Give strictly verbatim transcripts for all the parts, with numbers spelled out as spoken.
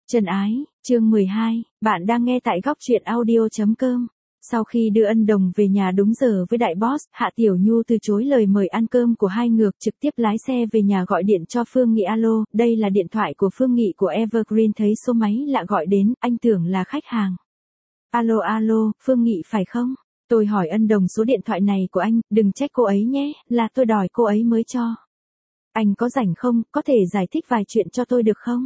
Trần ái, chương mười hai, bạn đang nghe tại góc truyện audio chấm com. Sau khi đưa Ân Đồng về nhà đúng giờ với đại boss, Hạ Tiểu Nhu từ chối lời mời ăn cơm của hai ngược, trực tiếp lái xe về nhà gọi điện cho Phương Nghị. Alo, đây là điện thoại của Phương Nghị của Evergreen. Thấy số máy lạ gọi đến, anh tưởng là khách hàng. Alo alo, Phương Nghị phải không? Tôi hỏi Ân Đồng số điện thoại này của anh, đừng trách cô ấy nhé, là tôi đòi cô ấy mới cho. Anh có rảnh không, có thể giải thích vài chuyện cho tôi được không?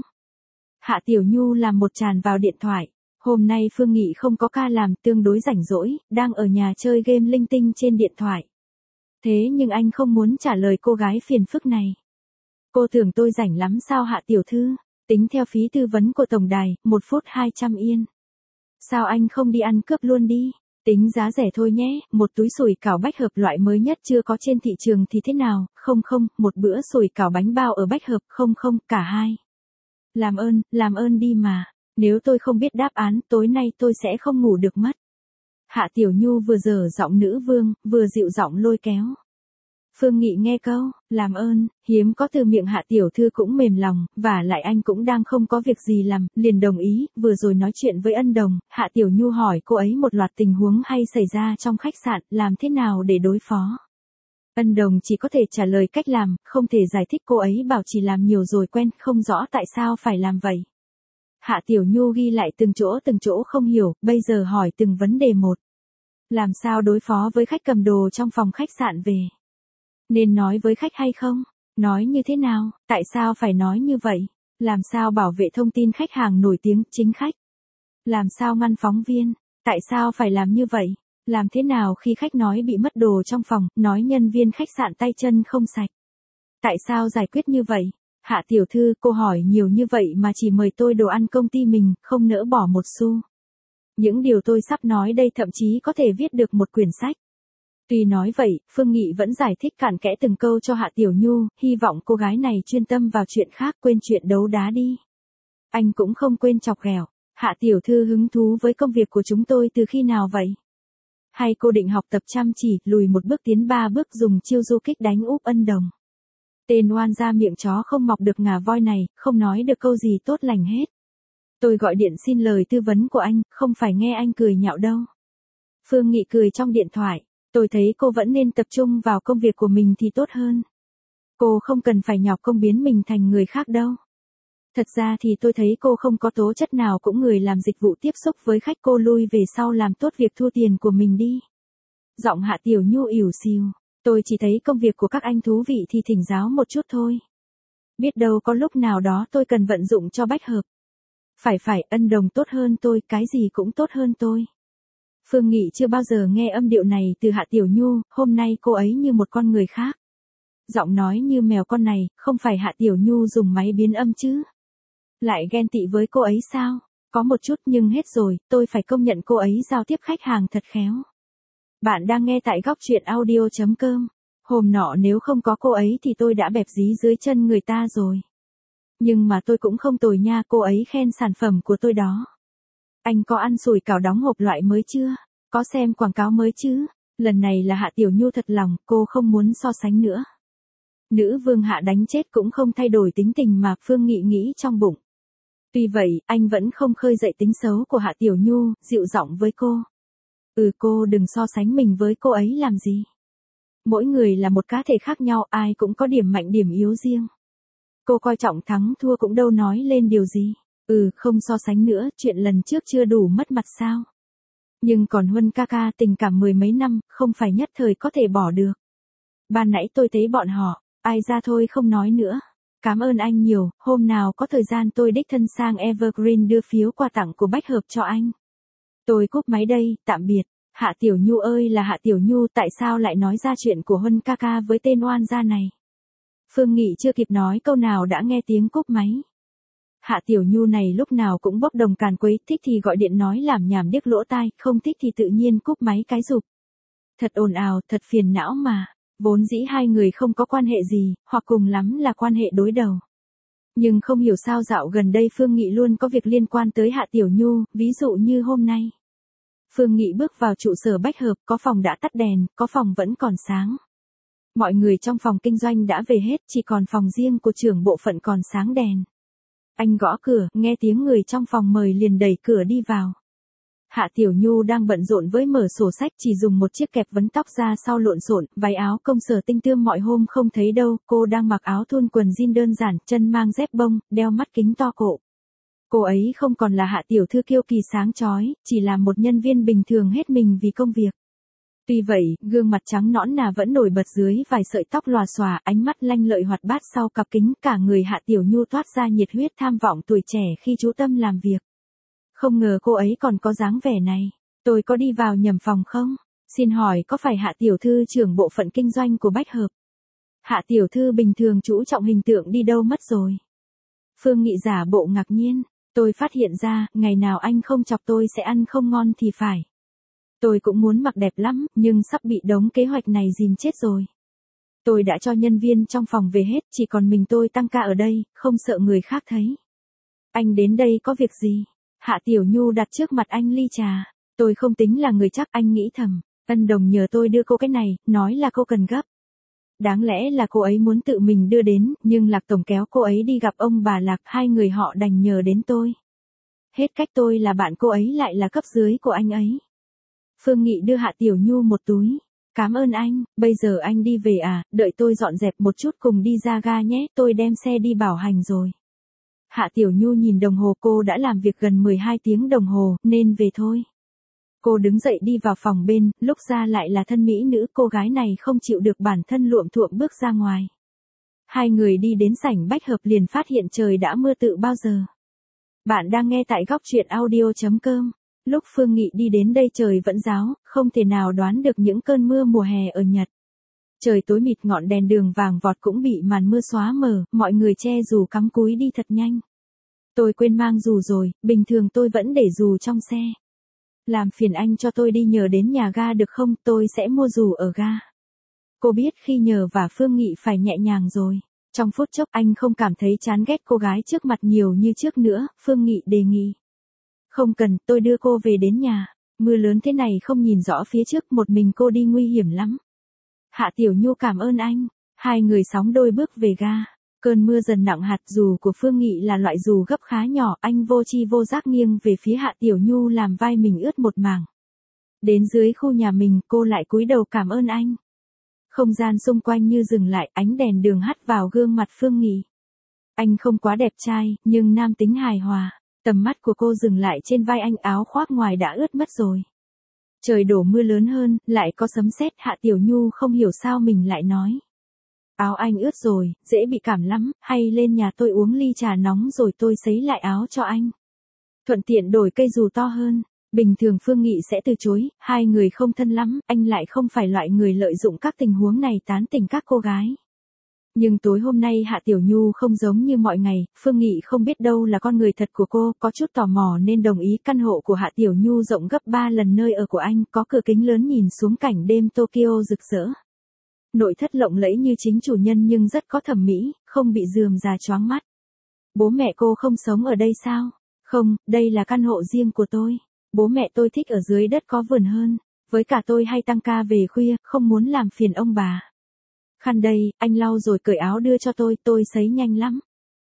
Hạ Tiểu Nhu làm một tràn vào điện thoại. Hôm nay Phương Nghị không có ca làm, tương đối rảnh rỗi, đang ở nhà chơi game linh tinh trên điện thoại. Thế nhưng anh không muốn trả lời cô gái phiền phức này. Cô tưởng tôi rảnh lắm sao Hạ Tiểu Thư? Tính theo phí tư vấn của tổng đài, một phút hai trăm yên. Sao anh không đi ăn cướp luôn đi? Tính giá rẻ thôi nhé, một túi sủi cảo bách hợp loại mới nhất chưa có trên thị trường thì thế nào? Không không, một bữa sủi cảo bánh bao ở bách hợp, không không, cả hai. Làm ơn, làm ơn đi mà. Nếu tôi không biết đáp án, tối nay tôi sẽ không ngủ được mất. Hạ Tiểu Nhu vừa dở giọng nữ vương, vừa dịu giọng lôi kéo. Phương Nghị nghe câu, làm ơn, hiếm có từ miệng Hạ Tiểu Thư cũng mềm lòng, và lại anh cũng đang không có việc gì làm, liền đồng ý. Vừa rồi nói chuyện với Ân Đồng, Hạ Tiểu Nhu hỏi cô ấy một loạt tình huống hay xảy ra trong khách sạn, làm thế nào để đối phó. Ân Đồng chỉ có thể trả lời cách làm, không thể giải thích. Cô ấy bảo chỉ làm nhiều rồi quen, không rõ tại sao phải làm vậy. Hạ Tiểu Nhu ghi lại từng chỗ từng chỗ không hiểu, bây giờ hỏi từng vấn đề một. Làm sao đối phó với khách cầm đồ trong phòng khách sạn về? Nên nói với khách hay không? Nói như thế nào? Tại sao phải nói như vậy? Làm sao bảo vệ thông tin khách hàng nổi tiếng, chính khách? Làm sao ngăn phóng viên? Tại sao phải làm như vậy? Làm thế nào khi khách nói bị mất đồ trong phòng, nói nhân viên khách sạn tay chân không sạch? Tại sao giải quyết như vậy? Hạ Tiểu Thư, cô hỏi nhiều như vậy mà chỉ mời tôi đồ ăn công ty mình, không nỡ bỏ một xu. Những điều tôi sắp nói đây thậm chí có thể viết được một quyển sách. Tuy nói vậy, Phương Nghị vẫn giải thích cặn kẽ từng câu cho Hạ Tiểu Nhu, hy vọng cô gái này chuyên tâm vào chuyện khác, quên chuyện đấu đá đi. Anh cũng không quên chọc ghẹo. Hạ Tiểu Thư hứng thú với công việc của chúng tôi từ khi nào vậy? Hay cô định học tập chăm chỉ, lùi một bước tiến ba bước, dùng chiêu du kích đánh úp Ân Đồng? Tên oan ra miệng chó không mọc được ngà voi này, không nói được câu gì tốt lành hết. Tôi gọi điện xin lời tư vấn của anh, không phải nghe anh cười nhạo đâu. Phương Nghị cười trong điện thoại, tôi thấy cô vẫn nên tập trung vào công việc của mình thì tốt hơn. Cô không cần phải nhọc công biến mình thành người khác đâu. Thật ra thì tôi thấy cô không có tố chất nào cũng người làm dịch vụ tiếp xúc với khách, cô lui về sau làm tốt việc thu tiền của mình đi. Giọng Hạ Tiểu Nhu ỉu xìu. Tôi chỉ thấy công việc của các anh thú vị thì thỉnh giáo một chút thôi. Biết đâu có lúc nào đó tôi cần vận dụng cho bách hợp. Phải phải, Ân Đồng tốt hơn tôi, cái gì cũng tốt hơn tôi. Phương Nghị chưa bao giờ nghe âm điệu này từ Hạ Tiểu Nhu, hôm nay cô ấy như một con người khác. Giọng nói như mèo con này, không phải Hạ Tiểu Nhu dùng máy biến âm chứ. Lại ghen tị với cô ấy sao? Có một chút nhưng hết rồi, tôi phải công nhận cô ấy giao tiếp khách hàng thật khéo. Bạn đang nghe tại góc truyện audio chấm com. Hôm nọ nếu không có cô ấy thì tôi đã bẹp dí dưới chân người ta rồi. Nhưng mà tôi cũng không tồi nha, cô ấy khen sản phẩm của tôi đó. Anh có ăn sủi cảo đóng hộp loại mới chưa? Có xem quảng cáo mới chứ? Lần này là Hạ Tiểu Nhu thật lòng, cô không muốn so sánh nữa. Nữ vương Hạ đánh chết cũng không thay đổi tính tình mà, Phương Nghị nghĩ trong bụng. Tuy vậy, anh vẫn không khơi dậy tính xấu của Hạ Tiểu Nhu, dịu giọng với cô. Ừ, cô đừng so sánh mình với cô ấy làm gì. Mỗi người là một cá thể khác nhau, ai cũng có điểm mạnh điểm yếu riêng. Cô coi trọng thắng thua cũng đâu nói lên điều gì. Ừ, không so sánh nữa, chuyện lần trước chưa đủ mất mặt sao. Nhưng còn Huân ca ca, tình cảm mười mấy năm, không phải nhất thời có thể bỏ được. Ban nãy tôi thấy bọn họ, ai ra thôi không nói nữa. Cảm ơn anh nhiều, hôm nào có thời gian tôi đích thân sang Evergreen đưa phiếu quà tặng của bách hợp cho anh. Tôi cúp máy đây, tạm biệt. Hạ Tiểu Nhu ơi là Hạ Tiểu Nhu, tại sao lại nói ra chuyện của Huân ca ca với tên oan gia này? Phương Nghị chưa kịp nói câu nào đã nghe tiếng cúp máy. Hạ Tiểu Nhu này lúc nào cũng bốc đồng càn quấy, thích thì gọi điện nói làm nhảm điếc lỗ tai, không thích thì tự nhiên cúp máy cái rụp. Thật ồn ào, thật phiền não mà. Vốn dĩ hai người không có quan hệ gì, hoặc cùng lắm là quan hệ đối đầu. Nhưng không hiểu sao dạo gần đây Phương Nghị luôn có việc liên quan tới Hạ Tiểu Nhu, ví dụ như hôm nay. Phương Nghị bước vào trụ sở bách hợp, có phòng đã tắt đèn, có phòng vẫn còn sáng. Mọi người trong phòng kinh doanh đã về hết, chỉ còn phòng riêng của trưởng bộ phận còn sáng đèn. Anh gõ cửa, nghe tiếng người trong phòng mời liền đẩy cửa đi vào. Hạ Tiểu Nhu đang bận rộn với mở sổ sách, chỉ dùng một chiếc kẹp vấn tóc ra sau lộn xộn, váy áo công sở tinh tươm mọi hôm không thấy đâu, cô đang mặc áo thun quần jean đơn giản, chân mang dép bông, đeo mắt kính to cổ. Cô ấy không còn là Hạ tiểu thư kiêu kỳ sáng chói, chỉ là một nhân viên bình thường hết mình vì công việc. Tuy vậy, gương mặt trắng nõn nà vẫn nổi bật dưới vài sợi tóc lòa xòa, ánh mắt lanh lợi hoạt bát sau cặp kính, cả người Hạ Tiểu Nhu toát ra nhiệt huyết tham vọng tuổi trẻ khi chú tâm làm việc. Không ngờ cô ấy còn có dáng vẻ này. Tôi có đi vào nhầm phòng không? Xin hỏi có phải Hạ tiểu thư trưởng bộ phận kinh doanh của Bách Hợp? Hạ tiểu thư bình thường chú trọng hình tượng đi đâu mất rồi? Phương Nghị giả bộ ngạc nhiên. Tôi phát hiện ra, ngày nào anh không chọc tôi sẽ ăn không ngon thì phải. Tôi cũng muốn mặc đẹp lắm, nhưng sắp bị đống kế hoạch này dìm chết rồi. Tôi đã cho nhân viên trong phòng về hết, chỉ còn mình tôi tăng ca ở đây, không sợ người khác thấy. Anh đến đây có việc gì? Hạ Tiểu Nhu đặt trước mặt anh ly trà. Tôi không tính là người chắc, anh nghĩ thầm. Ân Đồng nhờ tôi đưa cô cái này, nói là cô cần gấp. Đáng lẽ là cô ấy muốn tự mình đưa đến, nhưng Lạc Tổng kéo cô ấy đi gặp ông bà Lạc, hai người họ đành nhờ đến tôi. Hết cách tôi là bạn cô ấy lại là cấp dưới của anh ấy. Phương Nghị đưa Hạ Tiểu Nhu một túi. Cảm ơn anh, bây giờ anh đi về à, đợi tôi dọn dẹp một chút cùng đi ra ga nhé, tôi đem xe đi bảo hành rồi. Hạ Tiểu Nhu nhìn đồng hồ, cô đã làm việc gần mười hai tiếng đồng hồ, nên về thôi. Cô đứng dậy đi vào phòng bên, lúc ra lại là thân mỹ nữ, cô gái này không chịu được bản thân luộm thuộm bước ra ngoài. Hai người đi đến sảnh Bách Hợp liền phát hiện trời đã mưa từ bao giờ. Bạn đang nghe tại góc truyện audio chấm com. Lúc Phương Nghị đi đến đây trời vẫn ráo, không thể nào đoán được những cơn mưa mùa hè ở Nhật. Trời tối mịt, ngọn đèn đường vàng vọt cũng bị màn mưa xóa mờ, mọi người che dù cắm cúi đi thật nhanh. Tôi quên mang dù rồi, bình thường tôi vẫn để dù trong xe. Làm phiền anh cho tôi đi nhờ đến nhà ga được không, tôi sẽ mua dù ở ga. Cô biết khi nhờ và Phương Nghị phải nhẹ nhàng rồi. Trong phút chốc anh không cảm thấy chán ghét cô gái trước mặt nhiều như trước nữa, Phương Nghị đề nghị. Không cần, tôi đưa cô về đến nhà. Mưa lớn thế này không nhìn rõ phía trước, một mình cô đi nguy hiểm lắm. Hạ Tiểu Nhu cảm ơn anh. Hai người sóng đôi bước về ga. Cơn mưa dần nặng hạt, dù của Phương Nghị là loại dù gấp khá nhỏ, anh vô chi vô giác nghiêng về phía Hạ Tiểu Nhu làm vai mình ướt một mảng. Đến dưới khu nhà mình, cô lại cúi đầu cảm ơn anh. Không gian xung quanh như dừng lại, ánh đèn đường hắt vào gương mặt Phương Nghị. Anh không quá đẹp trai, nhưng nam tính hài hòa. Tầm mắt của cô dừng lại trên vai anh, áo khoác ngoài đã ướt mất rồi. Trời đổ mưa lớn hơn, lại có sấm sét, Hạ Tiểu Nhu không hiểu sao mình lại nói. Áo anh ướt rồi, dễ bị cảm lắm, hay lên nhà tôi uống ly trà nóng rồi tôi sấy lại áo cho anh. Thuận tiện đổi cây dù to hơn. Bình thường Phương Nghị sẽ từ chối, hai người không thân lắm, anh lại không phải loại người lợi dụng các tình huống này tán tỉnh các cô gái. Nhưng tối hôm nay Hạ Tiểu Nhu không giống như mọi ngày, Phương Nghị không biết đâu là con người thật của cô, có chút tò mò nên đồng ý. Căn hộ của Hạ Tiểu Nhu rộng gấp ba lần nơi ở của anh, có cửa kính lớn nhìn xuống cảnh đêm Tokyo rực rỡ. Nội thất lộng lẫy như chính chủ nhân nhưng rất có thẩm mỹ, không bị rườm rà choáng mắt. Bố mẹ cô không sống ở đây sao? Không, đây là căn hộ riêng của tôi. Bố mẹ tôi thích ở dưới đất có vườn hơn. Với cả tôi hay tăng ca về khuya, không muốn làm phiền ông bà. Khăn đây, anh lau rồi cởi áo đưa cho tôi, tôi sấy nhanh lắm.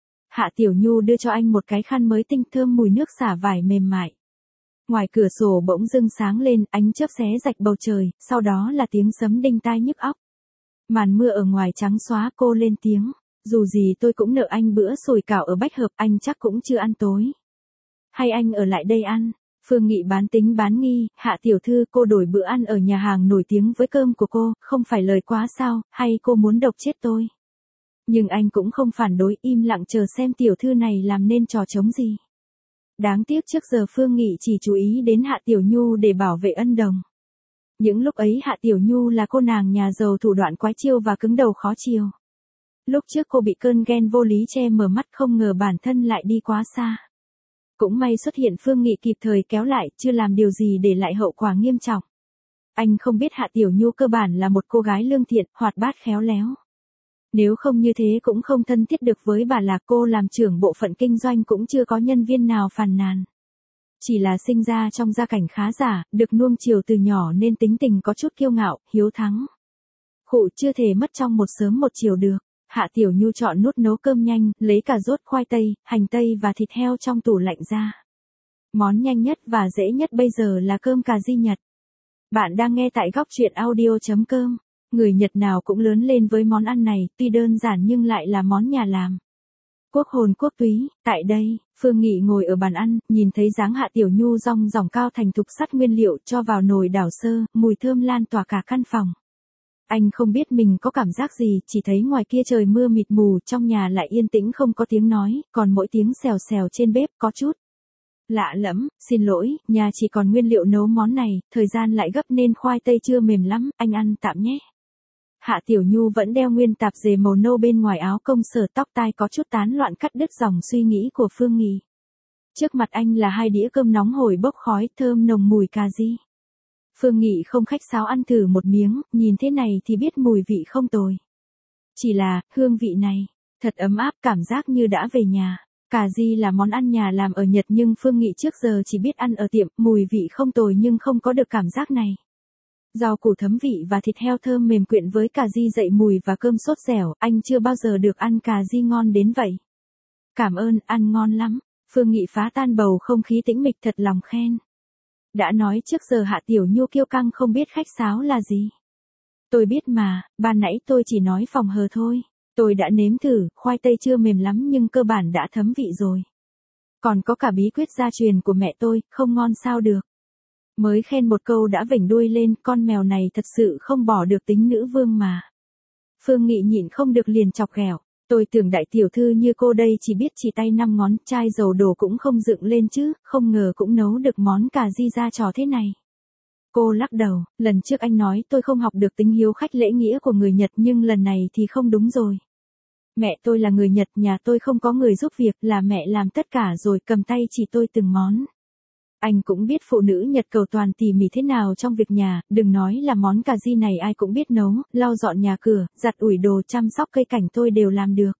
Hạ Tiểu Nhu đưa cho anh một cái khăn mới tinh thơm mùi nước xả vải mềm mại. Ngoài cửa sổ bỗng dưng sáng lên, ánh chớp xé rạch bầu trời, sau đó là tiếng sấm đinh tai nhức óc. Màn mưa ở ngoài trắng xóa, cô lên tiếng. Dù gì tôi cũng nợ anh bữa sủi cảo ở Bách Hợp, anh chắc cũng chưa ăn tối. Hay anh ở lại đây ăn? Phương Nghị bán tính bán nghi, Hạ tiểu thư cô đổi bữa ăn ở nhà hàng nổi tiếng với cơm của cô, không phải lời quá sao, hay cô muốn độc chết tôi? Nhưng anh cũng không phản đối, im lặng chờ xem tiểu thư này làm nên trò trống gì. Đáng tiếc trước giờ Phương Nghị chỉ chú ý đến Hạ Tiểu Nhu để bảo vệ Ân Đồng. Những lúc ấy Hạ Tiểu Nhu là cô nàng nhà giàu thủ đoạn quái chiêu và cứng đầu khó chiều. Lúc trước cô bị cơn ghen vô lý che mờ mắt, không ngờ bản thân lại đi quá xa. Cũng may xuất hiện Phương Nghị kịp thời kéo lại, chưa làm điều gì để lại hậu quả nghiêm trọng. Anh không biết Hạ Tiểu Nhu cơ bản là một cô gái lương thiện, hoạt bát khéo léo. Nếu không như thế cũng không thân thiết được với bà Lạc, cô làm trưởng bộ phận kinh doanh cũng chưa có nhân viên nào phàn nàn. Chỉ là sinh ra trong gia cảnh khá giả, được nuông chiều từ nhỏ nên tính tình có chút kiêu ngạo, hiếu thắng. Khụ chưa thể mất trong một sớm một chiều được. Hạ Tiểu Nhu chọn nút nấu cơm nhanh, lấy cà rốt, khoai tây, hành tây và thịt heo trong tủ lạnh ra. Món nhanh nhất và dễ nhất bây giờ là cơm cà ri Nhật. Bạn đang nghe tại góc truyện audio chấm com. Người Nhật nào cũng lớn lên với món ăn này, tuy đơn giản nhưng lại là món nhà làm. Quốc hồn quốc túy, tại đây, Phương Nghị ngồi ở bàn ăn, nhìn thấy dáng Hạ Tiểu Nhu rong ròng cao thành thục sắt nguyên liệu cho vào nồi đảo sơ, mùi thơm lan tỏa cả căn phòng. Anh không biết mình có cảm giác gì, chỉ thấy ngoài kia trời mưa mịt mù, trong nhà lại yên tĩnh không có tiếng nói, còn mỗi tiếng xèo xèo trên bếp có chút lạ lẫm. Xin lỗi, nhà chỉ còn nguyên liệu nấu món này, thời gian lại gấp nên khoai tây chưa mềm lắm, anh ăn tạm nhé. Hạ Tiểu Nhu vẫn đeo nguyên tạp dề màu nâu bên ngoài áo công sở, tóc tai có chút tán loạn cắt đứt dòng suy nghĩ của Phương Nghị. Trước mặt anh là hai đĩa cơm nóng hổi bốc khói thơm nồng mùi cà ri. Phương Nghị không khách sáo ăn thử một miếng, nhìn thế này thì biết mùi vị không tồi. Chỉ là, hương vị này, thật ấm áp, cảm giác như đã về nhà. Cà ri là món ăn nhà làm ở Nhật nhưng Phương Nghị trước giờ chỉ biết ăn ở tiệm, mùi vị không tồi nhưng không có được cảm giác này. Rau củ thấm vị và thịt heo thơm mềm quyện với cà ri dậy mùi và cơm sốt dẻo, anh chưa bao giờ được ăn cà ri ngon đến vậy. Cảm ơn, ăn ngon lắm. Phương Nghị phá tan bầu không khí tĩnh mịch, thật lòng khen. Đã nói trước giờ Hạ Tiểu Nhu kiêu căng không biết khách sáo là gì. Tôi biết mà, ban nãy tôi chỉ nói phòng hờ thôi. Tôi đã nếm thử, khoai tây chưa mềm lắm nhưng cơ bản đã thấm vị rồi. Còn có cả bí quyết gia truyền của mẹ tôi, không ngon sao được. Mới khen một câu đã vểnh đuôi lên, con mèo này thật sự không bỏ được tính nữ vương mà. Phương Nghị nhịn không được liền chọc ghẹo. Tôi tưởng đại tiểu thư như cô đây chỉ biết chỉ tay năm ngón, chai dầu đổ cũng không dựng lên chứ, không ngờ cũng nấu được món cà ri ra trò thế này. Cô lắc đầu, lần trước anh nói tôi không học được tính hiếu khách lễ nghĩa của người Nhật nhưng lần này thì không đúng rồi. Mẹ tôi là người Nhật, nhà tôi không có người giúp việc, là mẹ làm tất cả rồi cầm tay chỉ tôi từng món. Anh cũng biết phụ nữ Nhật cầu toàn tỉ mỉ thế nào trong việc nhà, đừng nói là món cà ri này ai cũng biết nấu, lau dọn nhà cửa, giặt ủi đồ, chăm sóc cây cảnh tôi đều làm được.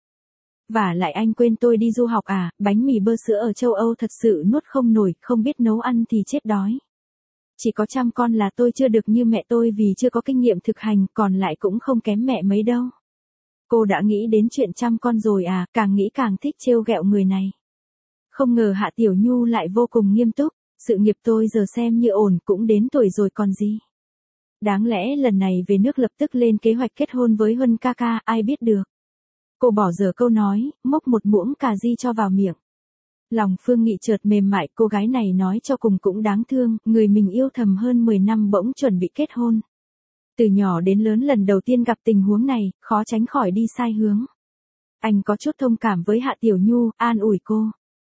Và lại anh quên tôi đi du học à, bánh mì bơ sữa ở châu Âu thật sự nuốt không nổi, không biết nấu ăn thì chết đói. Chỉ có chăm con là tôi chưa được như mẹ tôi vì chưa có kinh nghiệm thực hành, còn lại cũng không kém mẹ mấy đâu. Cô đã nghĩ đến chuyện chăm con rồi à, càng nghĩ càng thích trêu ghẹo người này. Không ngờ Hạ Tiểu Nhu lại vô cùng nghiêm túc. Sự nghiệp tôi giờ xem như ổn, cũng đến tuổi rồi còn gì. Đáng lẽ lần này về nước lập tức lên kế hoạch kết hôn với Huân ca ca, ai biết được. Cô bỏ dở câu nói, múc một muỗng cà ri cho vào miệng. Lòng Phương Nghị chợt mềm mại, cô gái này nói cho cùng cũng đáng thương, người mình yêu thầm hơn mười năm bỗng chuẩn bị kết hôn. Từ nhỏ đến lớn lần đầu tiên gặp tình huống này, khó tránh khỏi đi sai hướng. Anh có chút thông cảm với Hạ Tiểu Nhu, an ủi cô.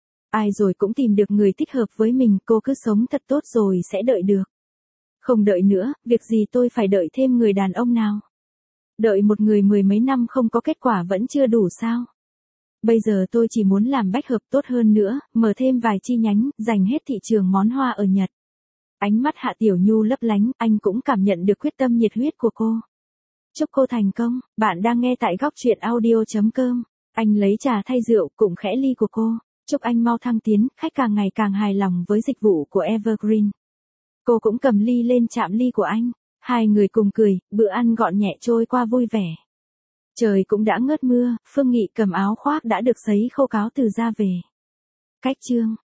Ai rồi cũng tìm được người thích hợp với mình, cô cứ sống thật tốt rồi sẽ đợi được. Không đợi nữa, việc gì tôi phải đợi thêm người đàn ông nào. Đợi một người mười mấy năm không có kết quả vẫn chưa đủ sao. Bây giờ tôi chỉ muốn làm bách hợp tốt hơn nữa, mở thêm vài chi nhánh, giành hết thị trường món hoa ở Nhật. Ánh mắt Hạ Tiểu Nhu lấp lánh, anh cũng cảm nhận được quyết tâm nhiệt huyết của cô. Chúc cô thành công, bạn đang nghe tại góc truyện audio chấm com. Anh lấy trà thay rượu, cũng khẽ ly của cô. Chúc anh mau thăng tiến, khách càng ngày càng hài lòng với dịch vụ của Evergreen. Cô cũng cầm ly lên chạm ly của anh. Hai người cùng cười, bữa ăn gọn nhẹ trôi qua vui vẻ. Trời cũng đã ngớt mưa, Phương Nghị cầm áo khoác đã được sấy khô cáo từ ra về. Cách chương.